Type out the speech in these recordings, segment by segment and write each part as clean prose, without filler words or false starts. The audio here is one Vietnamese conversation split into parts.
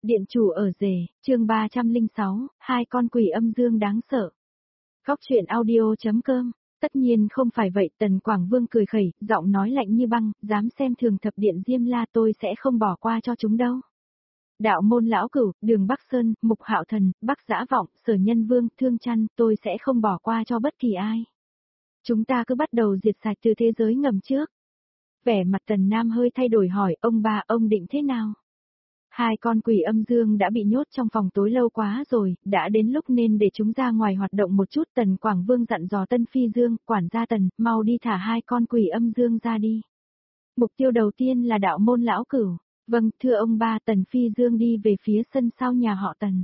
Điện chủ ở rể, chương 306, hai con quỷ âm dương đáng sợ. Góc truyện audio.com. Tất nhiên không phải vậy, Tần Quảng Vương cười khẩy, giọng nói lạnh như băng, dám xem thường thập điện Diêm La tôi sẽ không bỏ qua cho chúng đâu. Đạo môn lão cửu, Đường Bắc Sơn, Mục Hạo Thần, Bắc Dã Vọng, Sở Nhân Vương, Thương Chăn, tôi sẽ không bỏ qua cho bất kỳ ai. Chúng ta cứ bắt đầu diệt sạch từ thế giới ngầm trước. Vẻ mặt Tần Nam hơi thay đổi hỏi, ông ba, ông định thế nào? Hai con quỷ âm dương đã bị nhốt trong phòng tối lâu quá rồi, đã đến lúc nên để chúng ra ngoài hoạt động một chút. Tần Quảng Vương dặn dò Tân Phi Dương, quản gia Tần, mau đi thả hai con quỷ âm dương ra đi. Mục tiêu đầu tiên là đạo môn lão cửu. Vâng, thưa ông ba. Tần Phi Dương đi về phía sân sau nhà họ Tần.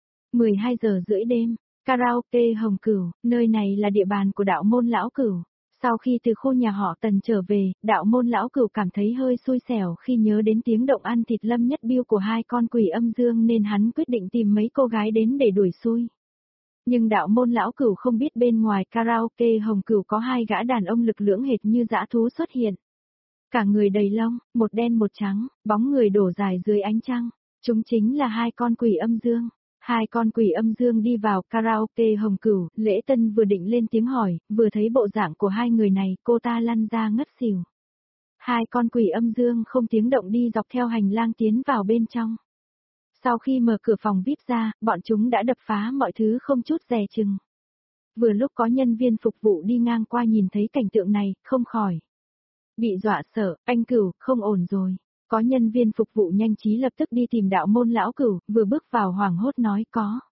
12 giờ rưỡi đêm, karaoke Hồng Cửu, nơi này là địa bàn của đạo môn lão cửu. Sau khi từ khu nhà họ Tần trở về, đạo môn lão cửu cảm thấy hơi xui xẻo khi nhớ đến tiếng động ăn thịt Lâm Nhất Biêu của hai con quỷ âm dương nên hắn quyết định tìm mấy cô gái đến để đuổi xui. Nhưng đạo môn lão cửu không biết bên ngoài karaoke Hồng Cửu có hai gã đàn ông lực lưỡng hệt như dã thú xuất hiện. Cả người đầy lông, một đen một trắng, bóng người đổ dài dưới ánh trăng. Chúng chính là hai con quỷ âm dương. Hai con quỷ âm dương đi vào karaoke Hồng Cửu, Lễ Tân vừa định lên tiếng hỏi, vừa thấy bộ dạng của hai người này, cô ta lăn ra ngất xỉu. Hai con quỷ âm dương không tiếng động đi dọc theo hành lang tiến vào bên trong. Sau khi mở cửa phòng VIP ra, bọn chúng đã đập phá mọi thứ không chút dè chừng. Vừa lúc có nhân viên phục vụ đi ngang qua nhìn thấy cảnh tượng này, không khỏi bị dọa sợ, anh Cửu, không ổn rồi. Có nhân viên phục vụ nhanh trí lập tức đi tìm đạo môn lão cửu, vừa bước vào hoảng hốt nói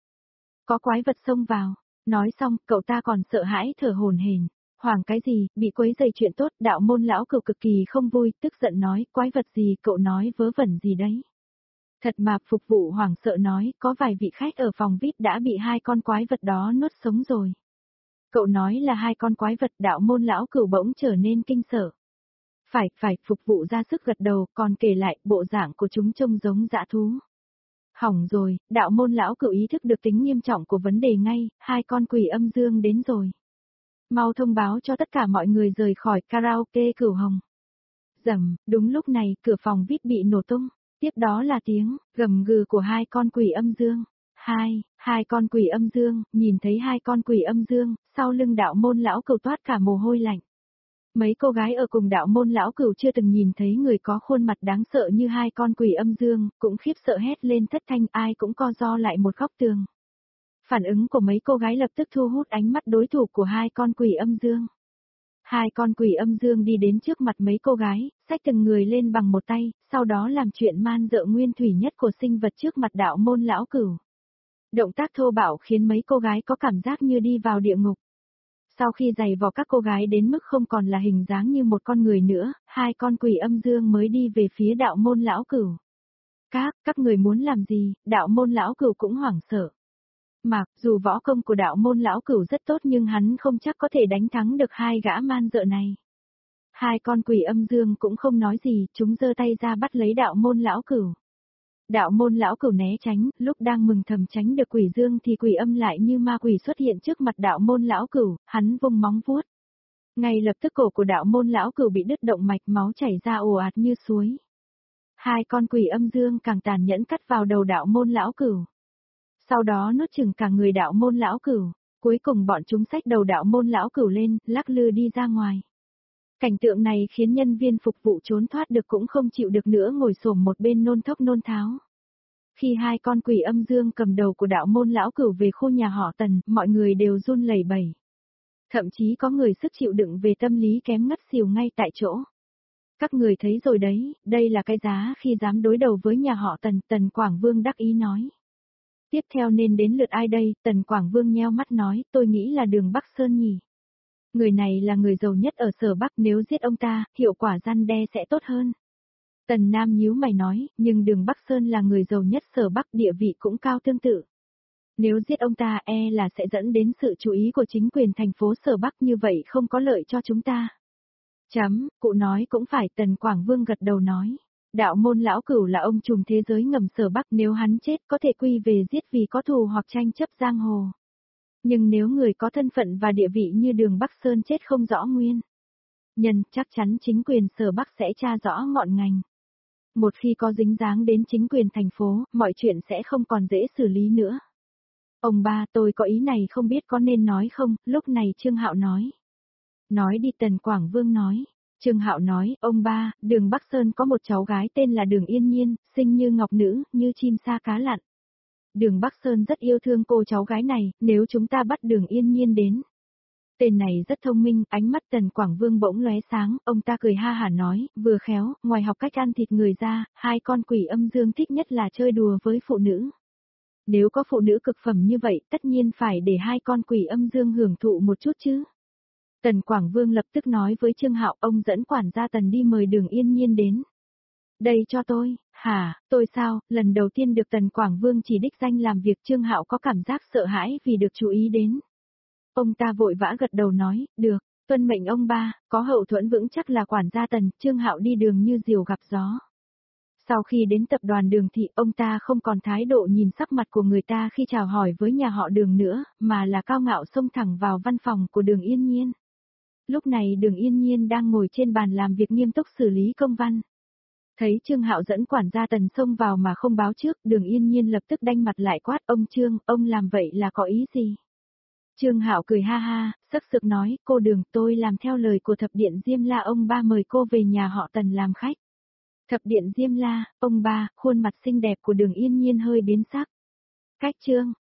có quái vật xông vào. Nói xong, cậu ta còn sợ hãi thở hổn hển. Hoảng cái gì, bị quấy rầy chuyện tốt. Đạo môn lão cửu cực kỳ không vui, tức giận nói, quái vật gì, cậu nói vớ vẩn gì đấy. Thật mà, phục vụ hoảng sợ nói, có vài vị khách ở phòng VIP đã bị hai con quái vật đó nuốt sống rồi. Cậu nói là hai con quái vật. Đạo môn lão cửu bỗng trở nên kinh sợ. Phải, phục vụ ra sức gật đầu, còn kể lại, bộ dạng của chúng trông giống dã thú. Hỏng rồi, đạo môn lão cửu ý thức được tính nghiêm trọng của vấn đề ngay, hai con quỷ âm dương đến rồi. Mau thông báo cho tất cả mọi người rời khỏi karaoke Cửu Hồng. Rầm, đúng lúc này, cửa phòng VIP bị nổ tung, tiếp đó là tiếng gầm gừ của hai con quỷ âm dương. Hai con quỷ âm dương, nhìn thấy hai con quỷ âm dương, sau lưng đạo môn lão cửu toát cả mồ hôi lạnh. Mấy cô gái ở cùng đạo môn lão cửu chưa từng nhìn thấy người có khuôn mặt đáng sợ như hai con quỷ âm dương, cũng khiếp sợ hét lên thất thanh, ai cũng co ro lại một góc tường. Phản ứng của mấy cô gái lập tức thu hút ánh mắt đối thủ của hai con quỷ âm dương. Hai con quỷ âm dương đi đến trước mặt mấy cô gái, xách từng người lên bằng một tay, sau đó làm chuyện man dợ nguyên thủy nhất của sinh vật trước mặt đạo môn lão cửu. Động tác thô bạo khiến mấy cô gái có cảm giác như đi vào địa ngục. Sau khi giày vò các cô gái đến mức không còn là hình dáng như một con người nữa, hai con quỷ âm dương mới đi về phía đạo môn lão cửu. Các người muốn làm gì? Đạo môn lão cửu cũng hoảng sợ. Dù võ công của đạo môn lão cửu rất tốt nhưng hắn không chắc có thể đánh thắng được hai gã man dợ này. Hai con quỷ âm dương cũng không nói gì, chúng giơ tay ra bắt lấy đạo môn lão cửu. Đạo môn lão cửu né tránh, lúc đang mừng thầm tránh được quỷ dương thì quỷ âm lại như ma quỷ xuất hiện trước mặt đạo môn lão cửu, hắn vung móng vuốt. Ngay lập tức cổ của đạo môn lão cửu bị đứt động mạch, máu chảy ra ồ ạt như suối. Hai con quỷ âm dương càng tàn nhẫn cắt vào đầu đạo môn lão cửu. Sau đó nuốt chửng cả người đạo môn lão cửu, cuối cùng bọn chúng xách đầu đạo môn lão cửu lên, lắc lư đi ra ngoài. Cảnh tượng này khiến nhân viên phục vụ trốn thoát được cũng không chịu được nữa, ngồi xổm một bên nôn thốc nôn tháo. Khi hai con quỷ âm dương cầm đầu của đạo môn lão cửu về khu nhà họ Tần, mọi người đều run lẩy bẩy. Thậm chí có người sức chịu đựng về tâm lý kém ngất xỉu ngay tại chỗ. Các người thấy rồi đấy, đây là cái giá khi dám đối đầu với nhà họ Tần, Tần Quảng Vương đắc ý nói. Tiếp theo nên đến lượt ai đây? Tần Quảng Vương nheo mắt nói, tôi nghĩ là Đường Bắc Sơn nhỉ. Người này là người giàu nhất ở Sở Bắc, nếu giết ông ta, hiệu quả răn đe sẽ tốt hơn. Tần Nam nhíu mày nói, nhưng Đường Bắc Sơn là người giàu nhất Sở Bắc, địa vị cũng cao tương tự. Nếu giết ông ta là sẽ dẫn đến sự chú ý của chính quyền thành phố Sở Bắc, như vậy không có lợi cho chúng ta. Cụ nói cũng phải. Tần Quảng Vương gật đầu nói. Đạo môn lão cửu là ông trùm thế giới ngầm Sở Bắc, nếu hắn chết có thể quy về giết vì có thù hoặc tranh chấp giang hồ. Nhưng nếu người có thân phận và địa vị như Đường Bắc Sơn chết không rõ nguyên nhân, chắc chắn chính quyền Sở Bắc sẽ tra rõ ngọn ngành. Một khi có dính dáng đến chính quyền thành phố, mọi chuyện sẽ không còn dễ xử lý nữa. Ông ba, tôi có ý này không biết có nên nói không, lúc này Trương Hạo nói. Nói đi, Tần Quảng Vương nói. Trương Hạo nói, ông ba, Đường Bắc Sơn có một cháu gái tên là Đường Yên Nhiên, xinh như ngọc nữ, như chim sa cá lặn. Đường Bắc Sơn rất yêu thương cô cháu gái này, nếu chúng ta bắt Đường Yên Nhiên đến. Tên này rất thông minh, ánh mắt Tần Quảng Vương bỗng lóe sáng, ông ta cười ha hả nói, vừa khéo, ngoài học cách ăn thịt người ra, hai con quỷ âm dương thích nhất là chơi đùa với phụ nữ. Nếu có phụ nữ cực phẩm như vậy, tất nhiên phải để hai con quỷ âm dương hưởng thụ một chút chứ. Tần Quảng Vương lập tức nói với Trương Hạo, ông dẫn quản gia Tần đi mời Đường Yên Nhiên đến. Đây cho tôi, hả, tôi sao, lần đầu tiên được Tần Quảng Vương chỉ đích danh làm việc, Trương Hạo có cảm giác sợ hãi vì được chú ý đến. Ông ta vội vã gật đầu nói, được, tuân mệnh ông ba, có hậu thuẫn vững chắc là quản gia Tần, Trương Hạo đi đường như diều gặp gió. Sau khi đến tập đoàn Đường thị, ông ta không còn thái độ nhìn sắc mặt của người ta khi chào hỏi với nhà họ Đường nữa, mà là cao ngạo xông thẳng vào văn phòng của Đường Yên Nhiên. Lúc này Đường Yên Nhiên đang ngồi trên bàn làm việc nghiêm túc xử lý công văn. Thấy Trương Hạo dẫn quản gia Tần xông vào mà không báo trước, Đường Yên Nhiên lập tức đanh mặt lại quát, ông Trương, ông làm vậy là có ý gì? Trương Hạo cười ha ha, sấc sực nói, cô Đường, tôi làm theo lời của Thập Điện Diêm La, ông ba mời cô về nhà họ Tần làm khách. Thập Điện Diêm La, ông ba, khuôn mặt xinh đẹp của Đường Yên Nhiên hơi biến sắc. Cách Trương,